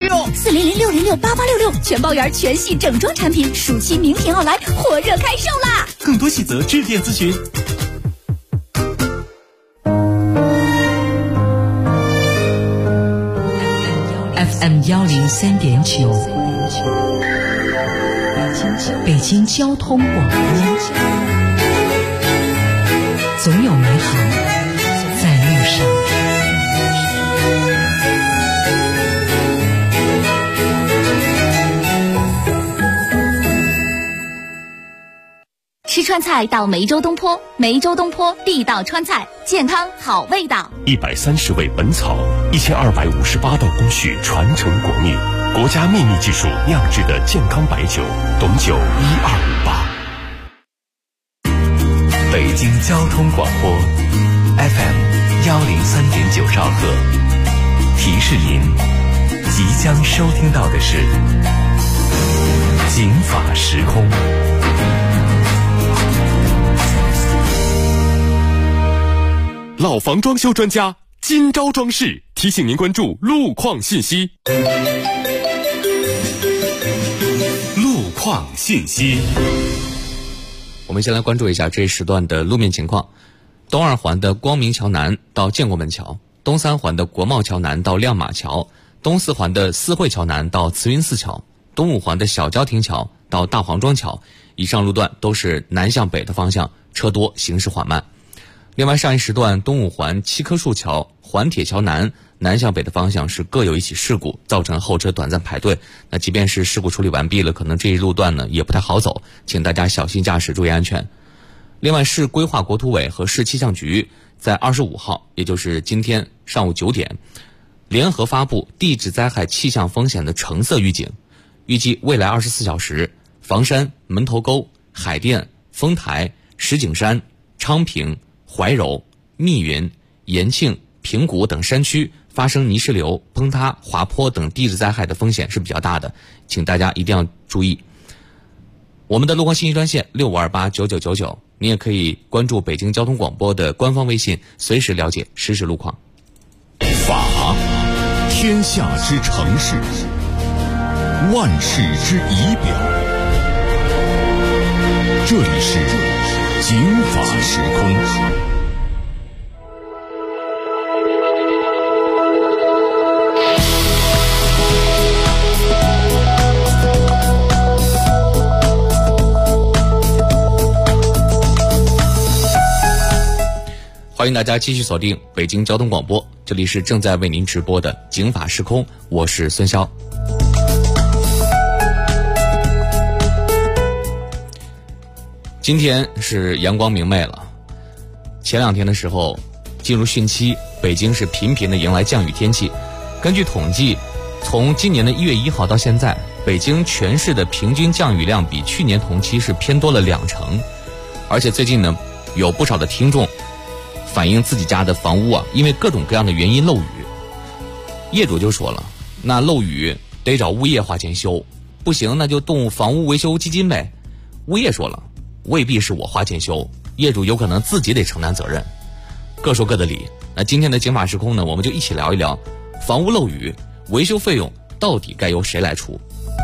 4006068866，全包圆全系整装产品，暑期名品奥莱火热开售啦！ 更多细则致电咨询。 FM 103.9，北京交通广播，总有美好在路上。 吃川菜到梅州东坡，梅州东坡地道川菜，健康好味道。 130味本草，1258道工序传承国秘，国家秘密技术酿制的健康白酒，董酒1258。 北京交通广播 FM 103.9兆赫，提示您即将收听到的是警法时空。 老房装修专家金招装饰提醒您关注路况信息。路况信息， 我们先来关注一下这一时段的路面情况。东二环的光明桥南到建国门桥，东三环的国贸桥南到亮马桥，东四环的四惠桥南到慈云寺桥，东五环的小郊亭桥到大黄庄桥，以上路段都是南向北的方向，车多，行驶缓慢。另外，上一时段东五环七棵树桥、环铁桥南向北的方向是各有一起事故，造成后车短暂排队。那即便是事故处理完毕了，可能这一路段呢也不太好走，请大家小心驾驶，注意安全。另外，市规划国土委和市气象局在25号，也就是今天上午9点，联合发布地质灾害气象风险的橙色预警，预计未来24小时，房山、门头沟、海淀、丰台、石景山、昌平、怀柔、密云、延庆、平谷等山区发生泥石流、崩塌、滑坡等地质灾害的风险是比较大的，请大家一定要注意。我们的路况信息专线65289999，你也可以关注北京交通广播的官方微信，随时了解实时路况。 法，天下之城市，万世之仪表。这里是警法时空。 欢迎大家继续锁定北京交通广播，这里是正在为您直播的警法时空，我是孙潇。今天是阳光明媚了，前2天的时候进入汛期，北京是频频的迎来降雨天气。根据统计，从今年的1月1号到现在，北京全市的平均降雨量比去年同期是偏多了2成。而且最近呢，有不少的听众反映自己家的房屋因为各种各样的原因漏雨，业主就说了，那漏雨得找物业花钱修，不行那就动房屋维修基金呗。物业说了，未必是我花钱修，业主有可能自己得承担责任。各说各的理。那今天的警法时空呢，我们就一起聊一聊房屋漏雨维修费用到底该由谁来出。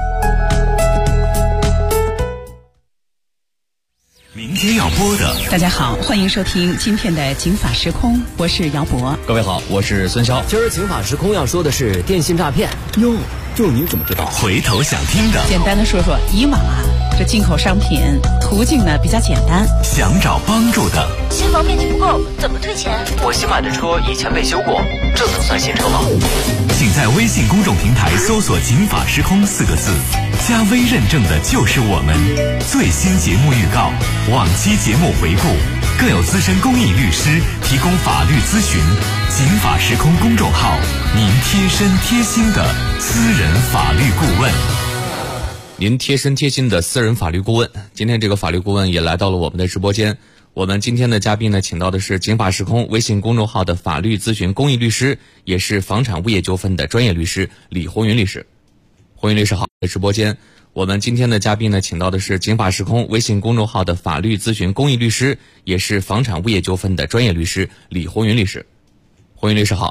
明天要播的， 大家好，欢迎收听今天的警法时空，我是姚博。 各位好，我是孙潇。 今儿警法时空要说的是电信诈骗。 哟，就你怎么知道？回头想听的， 简单的说说，以往这进口商品途径呢比较简单， 想找帮助的， 新房面积不够怎么退钱？ 我新买的车以前被修过，这能算新车吗？ 请在微信公众平台搜索警法时空4个字，加微认证的就是我们。最新节目预告，往期节目回顾，更有资深公益律师提供法律咨询。警法时空公众号，您贴身贴心的私人法律顾问。 您贴身贴心的私人法律顾问，今天这个法律顾问也来到了我们的直播间。我们今天的嘉宾呢，请到的是警法时空微信公众号的法律咨询公益律师，也是房产物业纠纷的专业律师李红云律师。红云律师好，在直播间。我们今天的嘉宾呢，请到的是警法时空微信公众号的法律咨询公益律师，也是房产物业纠纷的专业律师李红云律师。红云律师好。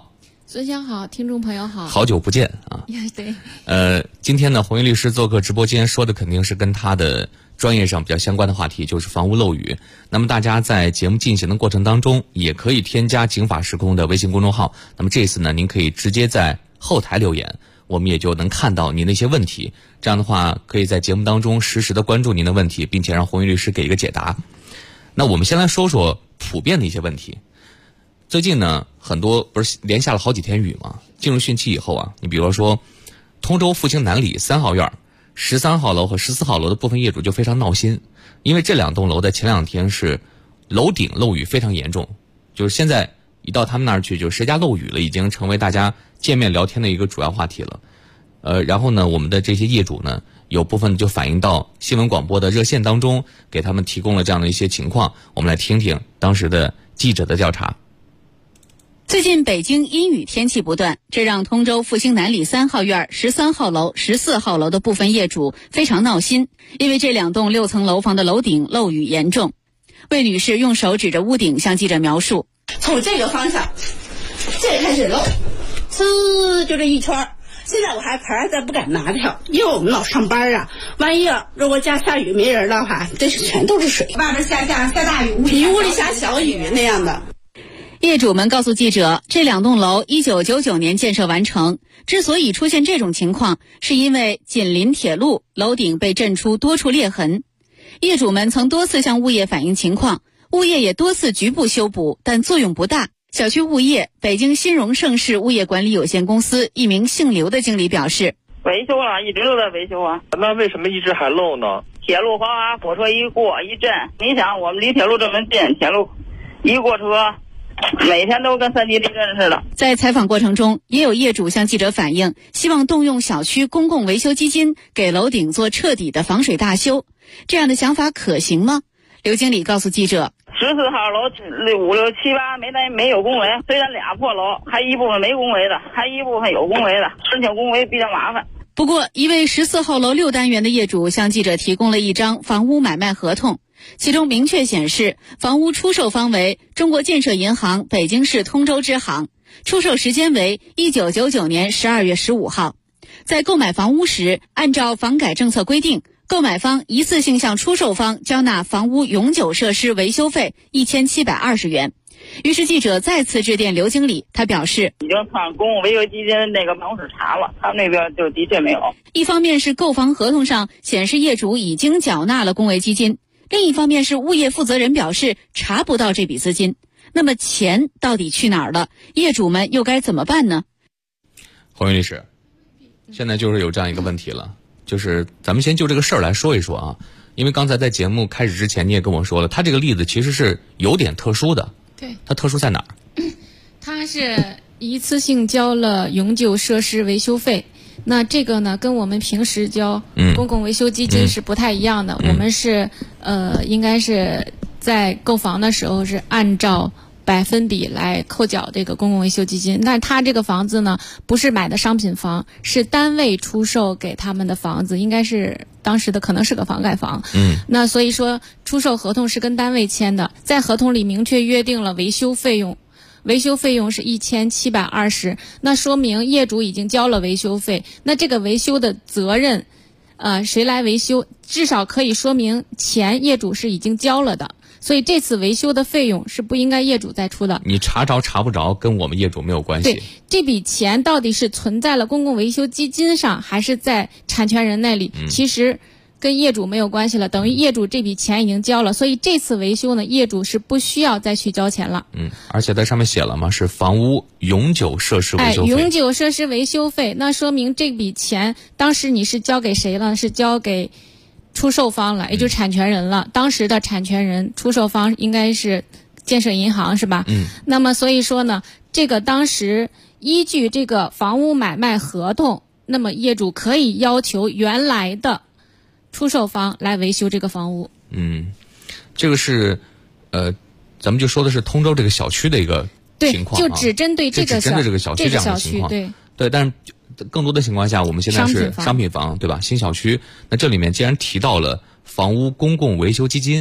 孙香好，听众朋友好， 好久不见啊！ 对， 今天呢，洪云律师做客直播间，说的肯定是跟他的专业上比较相关的话题，就是房屋漏雨。那么大家在节目进行的过程当中，也可以添加警法时空的微信公众号。那么这次呢，您可以直接在后台留言，我们也就能看到您的一些问题。这样的话，可以在节目当中实时的关注您的问题，并且让洪云律师给一个解答。那我们先来说说普遍的一些问题。最近呢，很多不是连下了好几天雨吗？进入汛期以后啊，你比如说通州复兴南里3号院、13号楼和14号楼的部分业主就非常闹心，因为这2栋楼在前2天是楼顶漏雨非常严重，就是现在一到他们那儿去，就谁家漏雨了，已经成为大家见面聊天的一个主要话题了。然后呢，我们的这些业主呢，有部分就反映到新闻广播的热线当中，给他们提供了这样的一些情况。我们来听听当时的记者的调查。 最近北京阴雨天气不断，这让通州复兴南里3号院、13号楼、14号楼的部分业主非常闹心，因为这2栋6层楼房的楼顶漏雨严重。魏女士用手指着屋顶向记者描述： 从这个方向，这开始漏，呲就这一圈。现在我还牌再不敢拿掉，因为我们老上班啊，万一如果家下雨没人的话，这是全都是水，外边下大雨，比屋里下小雨那样的。 业主们告诉记者，这2栋楼1999年建设完成，之所以出现这种情况，是因为紧邻铁路，楼顶被震出多处裂痕。业主们曾多次向物业反映情况，物业也多次局部修补，但作用不大。小区物业北京新荣盛世物业管理有限公司一名姓刘的经理表示， 维修了，一直都在维修啊。 那为什么一直还漏呢？ 铁路滑滑，火车一过一震，你想我们离铁路这么近，铁路一过车，每天都跟3级地震似的。 在采访过程中，也有业主向记者反映，希望动用小区公共维修基金给楼顶做彻底的防水大修。这样的想法可行吗？刘经理告诉记者 ，14号楼5、6、7、8没有公维，虽然2破楼，还一部分没公维的，还一部分有公维的，申请公维比较麻烦。 不过，一位14号楼6单元的业主向记者提供了一张房屋买卖合同，其中明确显示，房屋出售方为中国建设银行北京市通州支行，出售时间为1999年12月15号。在购买房屋时，按照房改政策规定，购买方一次性向出售方交纳房屋永久设施维修费1720元。于是记者再次致电刘经理，他表示已经上公共维修基金那个办公室查了，他们那边就的确没有。 一方面是购房合同上显示业主已经缴纳了公维基金，另一方面是物业负责人表示查不到这笔资金。那么钱到底去哪儿了？业主们又该怎么办呢？ 黄云律师，现在就是有这样一个问题了，就是咱们先就这个事儿来说一说啊，因为刚才在节目开始之前你也跟我说了，他这个例子其实是有点特殊的。 对， 它特殊在哪儿？ 它是一次性交了永久设施维修费，那这个呢跟我们平时交公共维修基金是不太一样的。我们是应该是在购房的时候是按照100%来扣缴这个公共维修基金。但他这个房子呢不是买的商品房，是单位出售给他们的房子，应该是当时的可能是个房改房。那所以说出售合同是跟单位签的，在合同里明确约定了维修费用，维修费用是1720，那说明业主已经交了维修费，那这个维修的责任谁来维修，至少可以说明钱业主是已经交了的，所以这次维修的费用是不应该业主再出的。 你查着查不着跟我们业主没有关系。 对，这笔钱到底是存在了公共维修基金上还是在产权人那里，其实跟业主没有关系了，等于业主这笔钱已经交了，所以这次维修呢，业主是不需要再去交钱了。 而且在上面写了嘛，是房屋永久设施维修费。 永久设施维修费，那说明这笔钱当时你是交给谁了？是交给出售方了，也就是产权人了。当时的产权人出售方应该是建设银行，是吧？那么所以说呢，这个当时依据这个房屋买卖合同，那么业主可以要求原来的出售方来维修这个房屋。 这个是咱们就说的是通州这个小区的一个情况， 就只针对这个小区这样的情况。对，但是更多的情况下，我们现在是商品房，对吧？新小区，那这里面既然提到了房屋公共维修基金，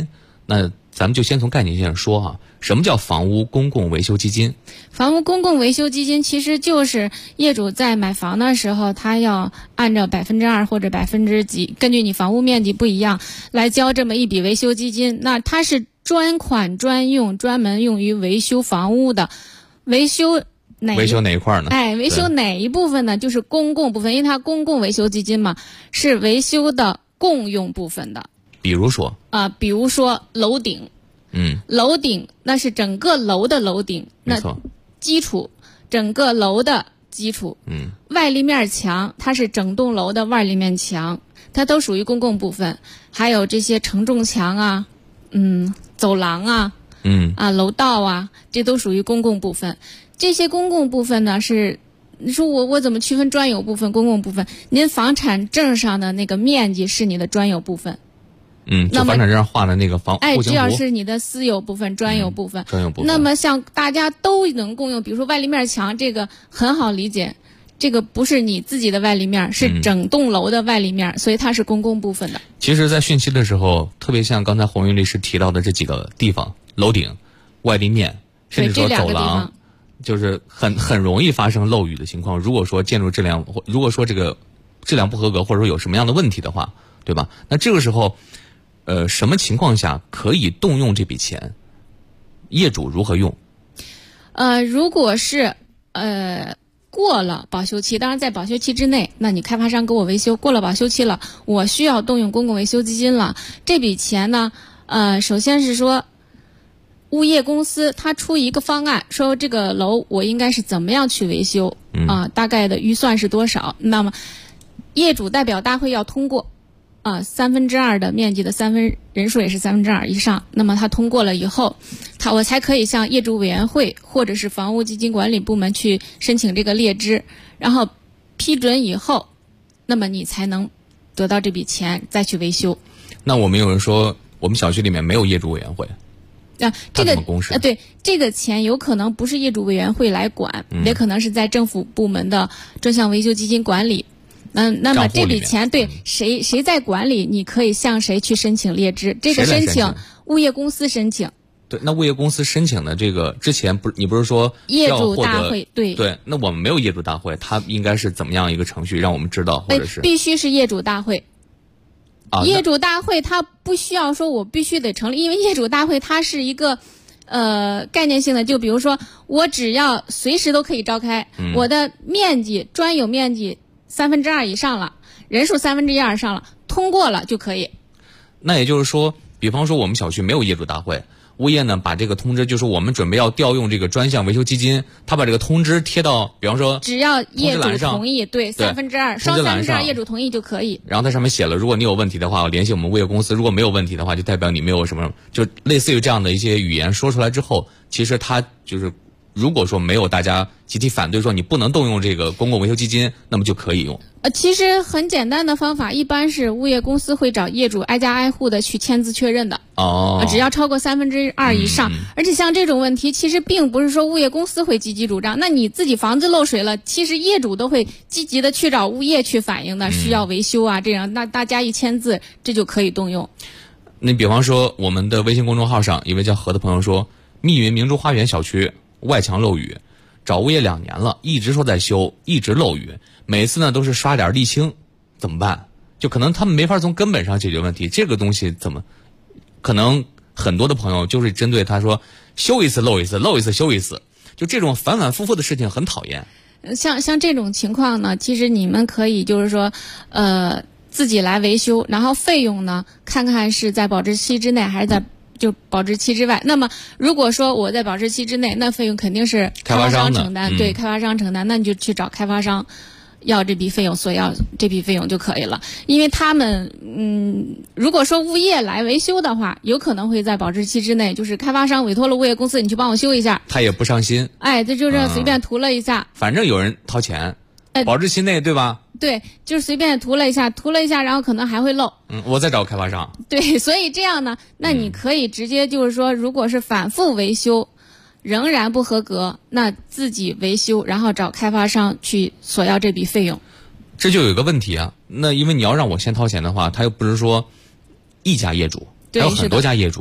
那咱们就先从概念上说哈，什么叫房屋公共维修基金？ 房屋公共维修基金其实就是业主在买房的时候，他要按照2%或者几%，根据你房屋面积不一样来交这么一笔维修基金。那它是专款专用，专门用于维修房屋的。维修哪一块呢？ 维修哪一部分呢？就是公共部分，因为它公共维修基金嘛，是维修的共用部分的。 比如说楼顶，楼顶那是整个楼的楼顶，那基础，整个楼的基础，外立面墙，它是整栋楼的外立面墙，它都属于公共部分。还有这些承重墙啊，走廊啊，楼道啊，这都属于公共部分。这些公共部分呢是，你说我怎么区分专有部分、公共部分？您房产证上的那个面积是你的专有部分。 就房产证上画的那个户型图， 这要是你的私有部分、专有部分。那么像大家都能共用，比如说外立面墙，这个很好理解，这个不是你自己的外立面，是整栋楼的外立面，所以它是公共部分的。 其实在汛期的时候，特别像刚才红云律师提到的这几个地方，楼顶、外立面，甚至说走廊，就是很容易发生漏雨的情况。如果说建筑质量，如果说这个质量不合格，或者说有什么样的问题的话，对吧？那这个时候什么情况下可以动用这笔钱？业主如何用？ 如果是过了保修期，当然在保修期之内，那你开发商给我维修，过了保修期了，我需要动用公共维修基金了。这笔钱呢，首先是说物业公司他出一个方案，说这个楼我应该是怎么样去维修，大概的预算是多少，那么业主代表大会要通过。2/3的面积的人数也是2/3以上，那么他通过了以后，我才可以向业主委员会或者是房屋基金管理部门去申请这个列支，然后批准以后，那么你才能得到这笔钱再去维修。 那我们有人说，我们小区里面没有业主委员会， 这个对，这个钱有可能不是业主委员会来管，也可能是在政府部门的专项维修基金管理。那么这笔钱对谁在管理，你可以向谁去申请列支？这个申请物业公司申请。 对，那物业公司申请的这个之前你不是说业主大会？对， 那我们没有业主大会，它应该是怎么样一个程序让我们知道？或者是必须是业主大会。业主大会它不需要说我必须得成立，因为业主大会它是一个概念性的，就比如说我只要随时都可以召开，我的面积专有面积2/3以上了，人数1/3以上了，通过了就可以。 那也就是说，比方说我们小区没有业主大会，物业呢把这个通知，就是我们准备要调用这个专项维修基金，他把这个通知贴到，比方说只要业主同意，对2/3，双2/3业主同意就可以。 然后它上面写了，如果你有问题的话，我联系我们物业公司；如果没有问题的话，就代表你没有什么，就类似于这样的一些语言说出来之后，其实它就是。如果说没有大家集体反对说你不能动用这个公共维修基金，那么就可以用。 其实很简单的方法，一般是物业公司会找业主挨家挨户的去签字确认的。只要超过2/3以上，而且像这种问题，其实并不是说物业公司会积极主张，那你自己房子漏水了，其实业主都会积极的去找物业去反映的，需要维修啊，这样那大家一签字，这就可以动用。 那比方说我们的微信公众号上一位叫何的朋友说，密云明珠花园小区外墙漏雨，找物业2年了，一直说在修，一直漏雨，每次呢都是刷点沥青，怎么办？就可能他们没法从根本上解决问题。这个东西怎么？可能很多的朋友就是针对他说修一次漏一次，漏一次修一次，就这种反反复复的事情很讨厌。 像这种情况呢，其实你们可以就是说自己来维修，然后费用呢看看是在保质期之内还是在就保质期之外。那么如果说我在保质期之内，那费用肯定是开发商承担，对，开发商承担，那你就去找开发商要这笔费用，索要这笔费用就可以了。因为他们如果说物业来维修的话，有可能会在保质期之内，就是开发商委托了物业公司，你去帮我修一下， 他也不上心， 这就是随便涂了一下， 反正有人掏钱，保质期内对吧？ 对，就是随便涂了一下，然后可能还会漏。 我再找开发商。 对，所以这样呢，那你可以直接就是说，如果是反复维修仍然不合格，那自己维修，然后找开发商去索要这笔费用。 这就有一个问题啊，那因为你要让我先掏钱的话，他又不是说一家业主，还有很多家业主。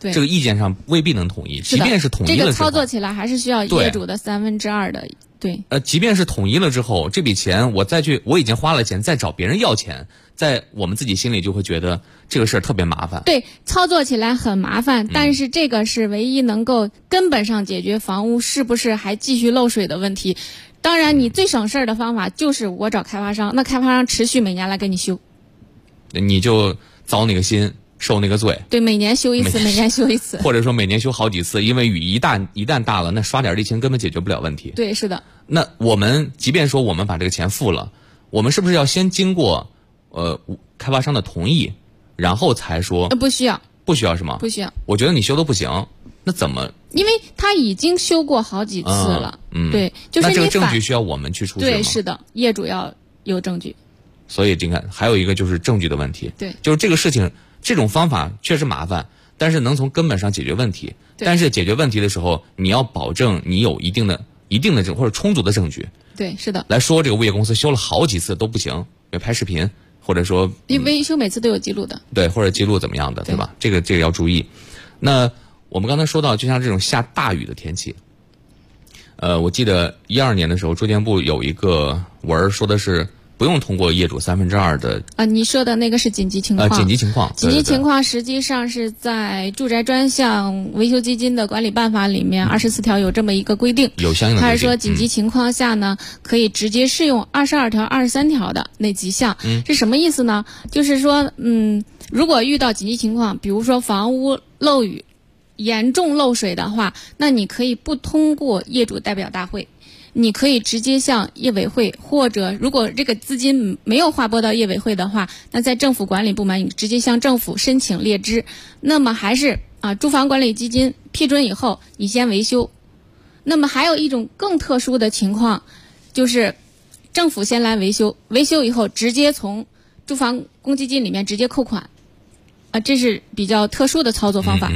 对， 这个意见上未必能统一。即便是统一了之后， 这个操作起来还是需要业主的2/3的。对， 即便是统一了之后，这笔钱我已经花了钱，再找别人要钱，在我们自己心里就会觉得这个事儿特别麻烦。 对，操作起来很麻烦，但是这个是唯一能够根本上解决房屋是不是还继续漏水的问题。当然，你最省事儿的方法就是我找开发商，那开发商持续每年来给你修， 你就遭那个心，受那个罪。 对，每年修一次，每年修一次， 或者说每年修好几次，因为雨一旦大了，那刷点沥青根本解决不了问题。 对，是的。 那我们即便说我们把这个钱付了，我们是不是要先经过开发商的同意，然后才说？ 不需要。 不需要是吗？ 不需要。 我觉得你修的不行，那怎么？ 因为他已经修过好几次了。对，就是那这个证据需要我们去出示吗？ 对，是的，业主要有证据。 所以你看，还有一个就是证据的问题。 对， 就是这个事情，这种方法确实麻烦，但是能从根本上解决问题。但是解决问题的时候，你要保证你有一定的或者充足的证据。 对，是的。 来说这个物业公司修了好几次都不行，要拍视频，或者说因为维修每次都有记录的。 对，或者记录怎么样的，对吧？这个要注意。那我们刚才说到，就像这种下大雨的天气，我记得12年的时候，住建部有一个文说的是不用通过业主2/3的。 你说的那个是紧急情况。 紧急情况。 紧急情况实际上是在住宅专项维修基金的管理办法里面24条有这么一个规定。 有相应的规定。 它是说紧急情况下呢，可以直接适用22条、23条的那几项。是什么意思呢？就是说，如果遇到紧急情况，比如说房屋漏雨、严重漏水的话，那你可以不通过业主代表大会，你可以直接向业委会，或者如果这个资金没有划拨到业委会的话，那在政府管理部门你直接向政府申请列支。那么还是住房管理基金批准以后，你先维修。那么还有一种更特殊的情况，就是政府先来维修，维修以后直接从住房公积金里面直接扣款。这是比较特殊的操作方法。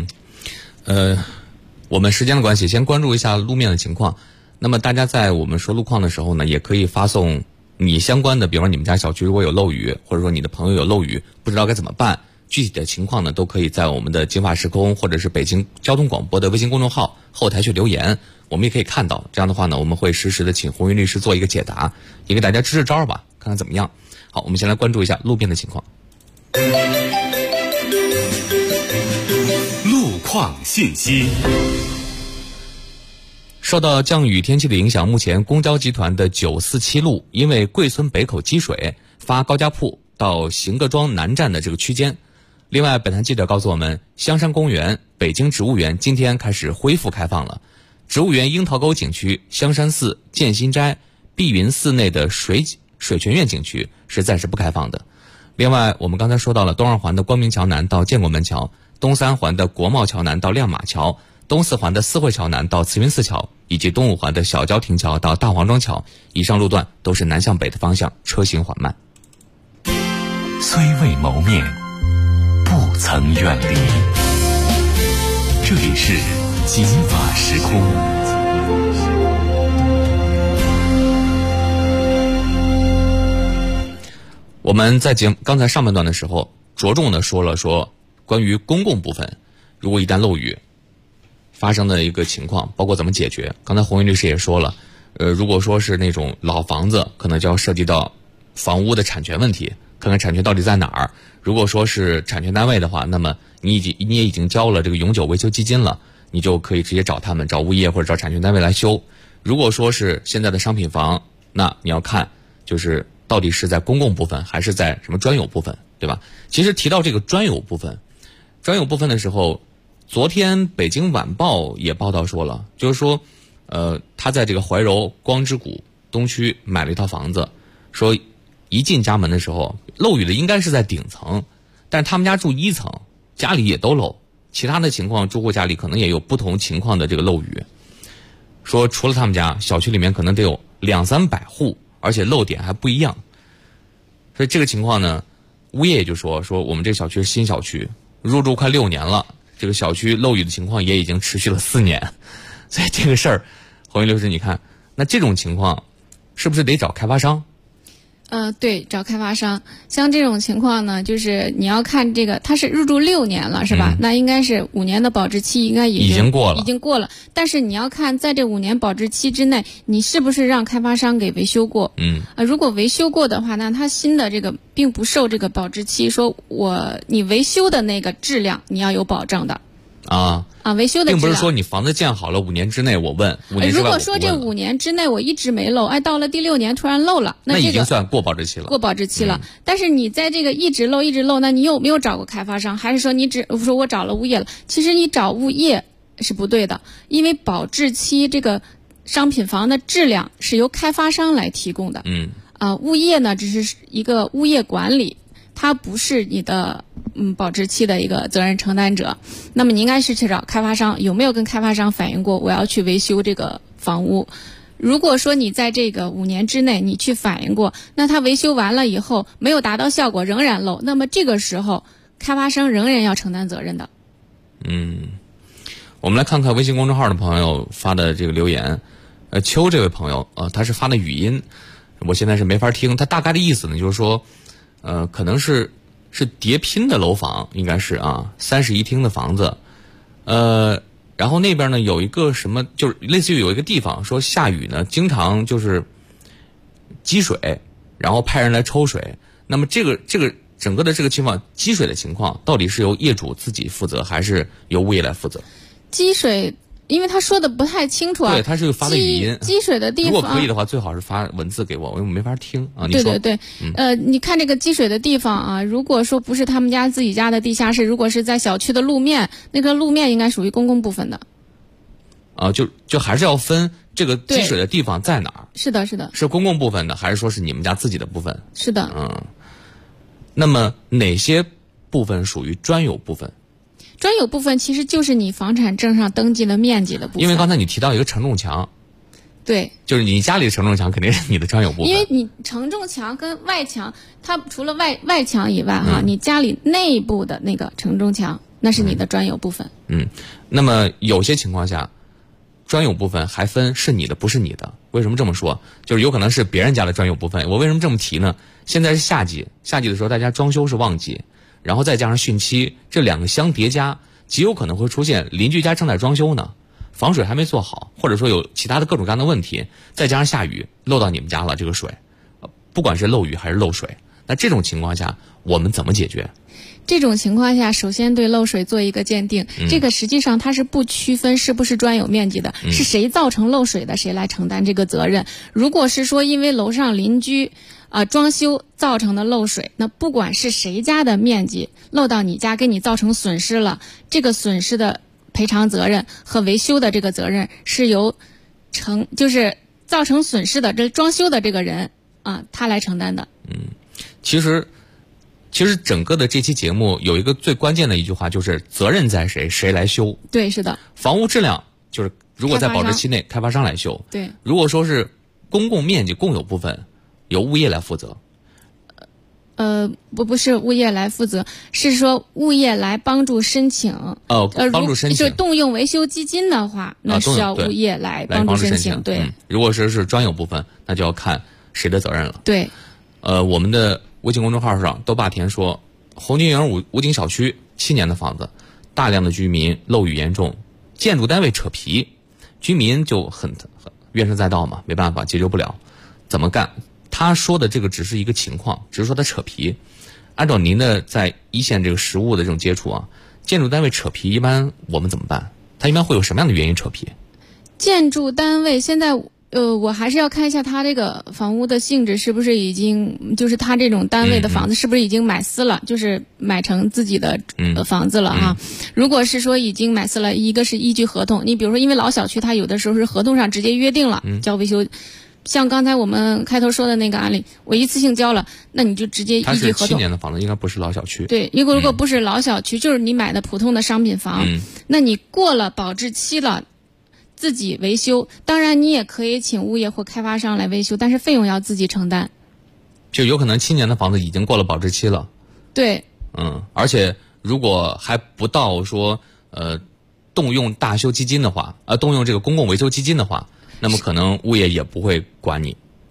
我们时间的关系，先关注一下路面的情况。那么大家在我们说路况的时候呢，也可以发送你相关的，比方说你们家小区如果有漏雨，或者说你的朋友有漏雨，不知道该怎么办，具体的情况呢，都可以在我们的金法时空或者是北京交通广播的微信公众号后台去留言，我们也可以看到。这样的话呢，我们会实时的请红云律师做一个解答，也给大家支支招吧，看看怎么样。好，我们先来关注一下路边的情况。 路况信息。 受到降雨天气的影响，目前公交集团的947路因为贵村北口积水，发高架铺到邢各庄南站的这个区间。另外，本台记者告诉我们，香山公园、北京植物园今天开始恢复开放了。植物园樱桃沟景区、香山寺、建新斋、碧云寺内的水泉院景区是暂时不开放的。另外，我们刚才说到了东二环的光明桥南到建国门桥，东三环的国贸桥南到亮马桥，东四环的四惠桥南到慈云寺桥，以及东五环的小郊亭桥到大黄庄桥，以上路段都是南向北的方向，车行缓慢。 虽未谋面，不曾远离。这里是金法时空。 我们在刚才上半段的时候，着重的说关于公共部分，如果一旦漏雨发生的一个情况，包括怎么解决。刚才洪云律师也说了，如果说是那种老房子，可能就要涉及到房屋的产权问题，看看产权到底在哪儿。如果说是产权单位的话，那么你也已经交了这个永久维修基金了，你就可以直接找他们，找物业或者找产权单位来修。如果说是现在的商品房，那你要看就是到底是在公共部分还是在什么专有部分，对吧？其实提到这个专有部分的时候，昨天北京晚报也报道说了，就是说他在这个怀柔光之谷东区买了一套房子，说一进家门的时候漏雨的应该是在顶层，但是他们家住1层，家里也都漏，其他的情况住户家里可能也有不同情况的这个漏雨。说除了他们家，小区里面可能得有200-300户，而且漏点还不一样。所以这个情况呢，物业也就说我们这个小区是新小区，入住快6年了，这个小区漏雨的情况也已经持续了4年，所以这个事儿，洪云律师你看，那这种情况是不是得找开发商？ 对，找开发商。像这种情况呢，就是你要看这个，它是入住6年了，是吧？那应该是5年的保质期，应该已经过了。但是你要看在这5年保质期之内，你是不是让开发商给维修过？如果维修过的话，那它新的这个并不受这个保质期，说你维修的那个质量你要有保证的。维修的质量并不是说你房子建好了5年之内我问，5年之外如果说这5年之内我一直没漏，到了第6年突然漏了， 那已经算过保质期了。 但是你在这个一直漏，那你有没有找过开发商？还是说说我找了物业了？其实你找物业是不对的，因为保质期这个商品房的质量是由开发商来提供的。物业呢只是一个物业管理，它不是你的保质期的一个责任承担者。那么你应该是去找开发商，有没有跟开发商反映过我要去维修这个房屋？如果说你在这个5年之内你去反映过，那他维修完了以后没有达到效果，仍然漏，那么这个时候开发商仍然要承担责任的。 我们来看看微信公众号的朋友发的这个留言。邱这位朋友他是发的语音，我现在是没法听。他大概的意思呢，就是说可能是叠拼的楼房，应该是31厅的房子，然后那边呢有一个什么，就是类似于有一个地方说下雨呢，经常就是积水，然后派人来抽水。那么这个整个的这个情况，积水的情况到底是由业主自己负责，还是由物业来负责？ 积水，因为他说的不太清楚对，他是发的语音。 积水的地方， 如果可以的话，最好是发文字给我，因为我没法听啊。 对对对，你看这个积水的地方如果说不是他们家自己家的地下室，如果是在小区的路面，那个路面应该属于公共部分的。 就还是要分这个积水的地方在哪儿？ 是的， 是公共部分的，还是说是你们家自己的部分？ 是的。 那么哪些部分属于专有部分？ 专有部分其实就是你房产证上登记的面积的部分。 因为刚才你提到一个承重墙， 对， 就是你家里的承重墙肯定是你的专有部分。 因为你承重墙跟外墙，它除了外墙以外你家里内部的那个承重墙，那是你的专有部分。 那么有些情况下，专有部分还分是你的不是你的。为什么这么说？就是有可能是别人家的专有部分。我为什么这么提呢？现在是夏季的时候，大家装修是旺季，然后再加上汛期，这2个相叠加，极有可能会出现邻居家正在装修呢，防水还没做好，或者说有其他的各种各样的问题，再加上下雨漏到你们家了，这个水不管是漏雨还是漏水，那这种情况下我们怎么解决？ 这种情况下，首先对漏水做一个鉴定，这个实际上它是不区分是不是专有面积的，是谁造成漏水的，谁来承担这个责任。如果是说因为楼上邻居装修造成的漏水，那不管是谁家的面积漏到你家，给你造成损失了，这个损失的赔偿责任和维修的这个责任是由就是造成损失的这装修的这个人他来承担的。 其实整个的这期节目有一个最关键的一句话，就是责任在谁，谁来修。 对，是的。 房屋质量就是如果在保质期内，开发商来修。 对。 如果说是公共面积共有部分，由物业来负责。 不是物业来负责，是说物业来帮助申请。 帮助申请。 就动用维修基金的话，那需要物业来帮助申请。对。 如果是专有部分，那就要看谁的责任了。 对。 我们的微信公众号上，豆霸田说，红军营武警小区7年的房子，大量的居民漏雨严重，建筑单位扯皮，居民就很怨声载道嘛，没办法解决不了，怎么干？他说的这个只是一个情况，只是说他扯皮。按照您的在一线这个实务的这种接触建筑单位扯皮一般我们怎么办？他一般会有什么样的原因扯皮？ 建筑单位现在我还是要看一下他这个房屋的性质是不是已经，就是他这种单位的房子是不是已经买私了，就是买成自己的房子了如果是说已经买私了，一个是依据合同，你比如说因为老小区他有的时候是合同上直接约定了交维修，像刚才我们开头说的那个案例，我一次性交了，那你就直接依据合同。 他是7年的房子，应该不是老小区。 对，如果不是老小区，就是你买的普通的商品房，那你过了保质期了，自己维修，当然你也可以请物业或开发商来维修，但是费用要自己承担。 就有可能7年的房子已经过了保质期了。 对。 而且如果还不到说动用大修基金的话，动用这个公共维修基金的话，那么可能物业也不会管你。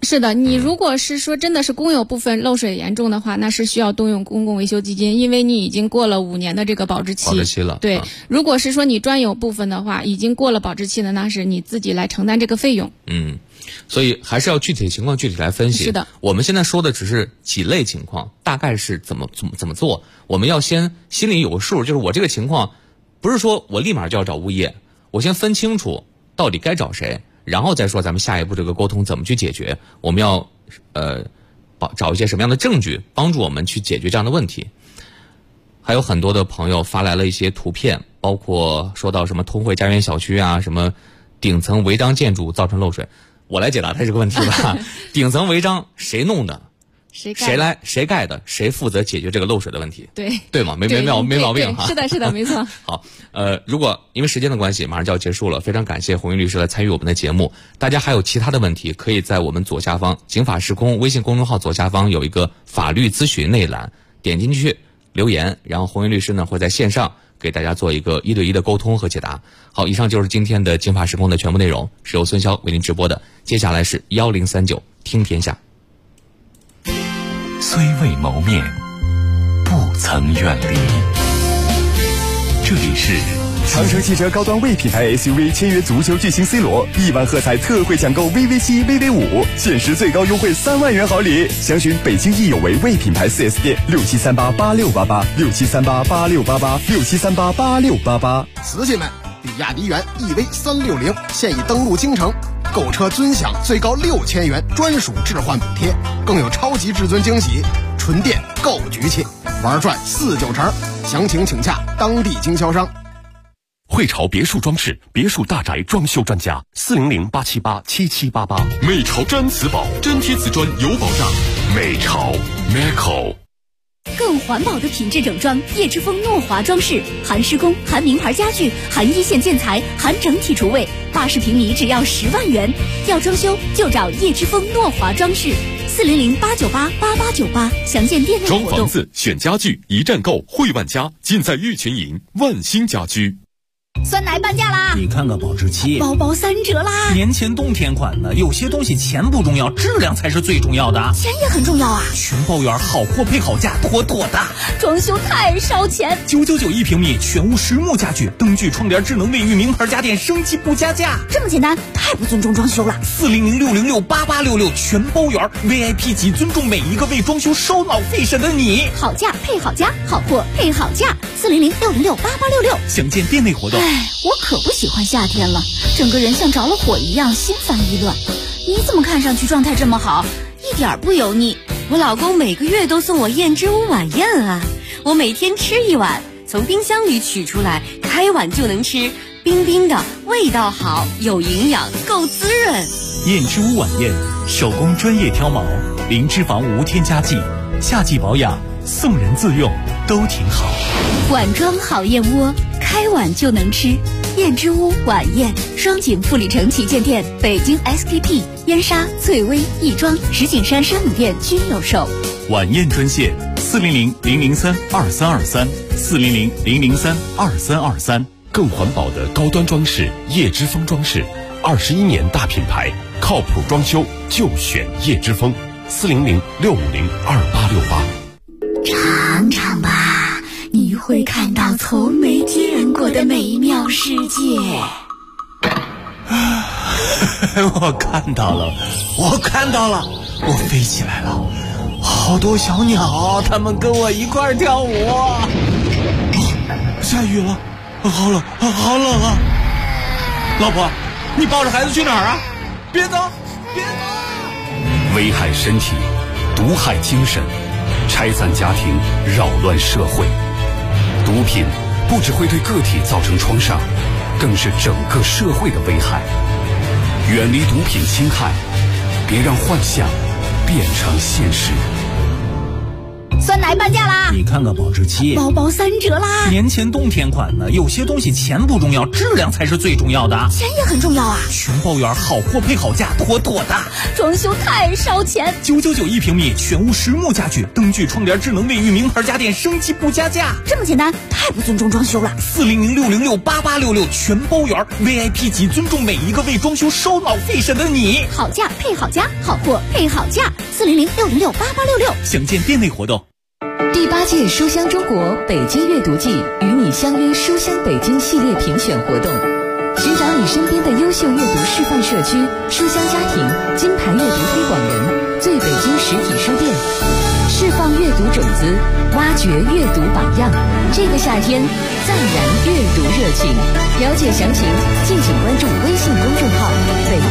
是的，你如果是说真的是公有部分漏水严重的话，那是需要动用公共维修基金，因为你已经过了5年的这个保质期。 保质期了。 对，如果是说你专有部分的话，已经过了保质期的，那是你自己来承担这个费用。 所以还是要具体情况具体来分析。 是的， 我们现在说的只是几类情况，大概是怎么做。我们要先心里有个数，就是我这个情况，不是说我立马就要找物业，我先分清楚到底该找谁。然后再说咱们下一步这个沟通怎么去解决，我们要找一些什么样的证据帮助我们去解决这样的问题。还有很多的朋友发来了一些图片，包括说到什么通惠家园小区啊，什么顶层违章建筑造成漏水。我来解答他这个问题吧。顶层违章谁弄的？谁盖的？谁负责解决这个漏水的问题？对吗？没毛病哈。 是的，没错。 好，如果因为时间的关系，马上就要结束了，非常感谢红云律师来参与我们的节目。大家还有其他的问题，可以在我们左下方警法时空微信公众号左下方有一个法律咨询那一栏，点进去留言，然后红云律师呢会在线上给大家做一个1对1的沟通和解答。好，以上就是今天的警法时空的全部内容，是由孙潇为您直播的。接下来是1039听天下。 虽未谋面，不曾远离。这里是长城汽车高端 V 品牌 SUV 签约足球巨星 C 罗，1万赫彩特惠抢购 VV7、VV5，限时最高优惠3万元好礼。详询北京易有为 V 品牌 4S 店，67388688，67388688，67388688。 瓷器们，比亚迪元 EV360现已登陆京城，购车尊享最高6000元专属置换补贴，更有超级至尊惊喜，纯电购局气，玩转4-9成。详情请洽当地经销商。 汇潮别墅装饰别墅大宅装修专家，400-878-7788。美潮真瓷宝，真贴瓷砖有保障。美潮 Meco。 更环保的品质整装，叶之峰诺华装饰，含施工、含名牌家具、含一线建材、含整体厨卫，80平米只要10万元。要装修就找叶之峰诺华装饰，400-898-8898，详见店内活动。 装房子选家具一站购，汇万家尽在玉泉营万兴家居。 酸奶半价啦！ 你看看保质期， 包包3折啦！ 年前冬天款的，有些东西钱不重要，质量才是最重要的。 钱也很重要啊！ 全包圆，好货配好价，妥妥的。 装修太烧钱 ，9991平米，全屋实木家具，灯具、窗帘、智能卫浴，名牌家电，升级不加价。 这么简单，太不尊重装修了。 400-606-8866，全包圆 ，VIP 级，尊重每一个为装修烧脑费神的你。 好价配好家，好货配好价，400-606-8866， 详见店内活动。 我可不喜欢夏天了，整个人像着了火一样，心烦意乱。你怎么看上去状态这么好，一点不油腻？ 我老公每个月都送我燕之屋晚宴啊，我每天吃1碗，从冰箱里取出来，开碗就能吃，冰冰的，味道好，有营养，够滋润。 燕之屋晚宴，手工专业挑毛，零脂肪无添加剂，夏季保养，送人自用都挺好。 碗装好燕窝，开碗就能吃。燕之屋晚宴，双井富力城旗舰店、北京 SKP、燕莎、翠微、亦庄、石景山山姆店均有售。 晚宴专线400-003-2323，400-003-2323。 更环保的高端装饰，叶之峰装饰，21年大品牌，靠谱装修就选叶之峰，400-650-2868。 尝尝吧，你会看到从没见过的美妙世界。 我看到了，我飞起来了，好多小鸟，它们跟我一块跳舞。下雨了，好冷啊！老婆，你抱着孩子去哪儿啊？别走！ 危害身体，毒害精神，拆散家庭，扰乱社会。毒品不只会对个体造成创伤，更是整个社会的危害。远离毒品侵害，别让幻想变成现实。 酸奶还半价啦！ 你看看保质期， 包包3折啦！ 年前冬天款呢，有些东西钱不重要，质量才是最重要的。 钱也很重要啊！ 全包圆，好货配好价，妥妥的。 装修太烧钱 ，999一平米，全屋实木家具，灯具、窗帘、智能卫浴，名牌家电，升级不加价。 这么简单，太不尊重装修了。 400-606-8866，全包圆 ，VIP 级，尊重每一个为装修烧脑费神的你。 好价配好家，好货配好价，400-606-8866。 详见店内活动。 第8届书香中国北京阅读季与你相约书香北京系列评选活动，寻找你身边的优秀阅读示范社区、书香家庭、金牌阅读推广人、最北京实体书店，释放阅读种子，挖掘阅读榜样。这个夏天，暂燃阅读热情。了解详情，敬请关注微信公众号“北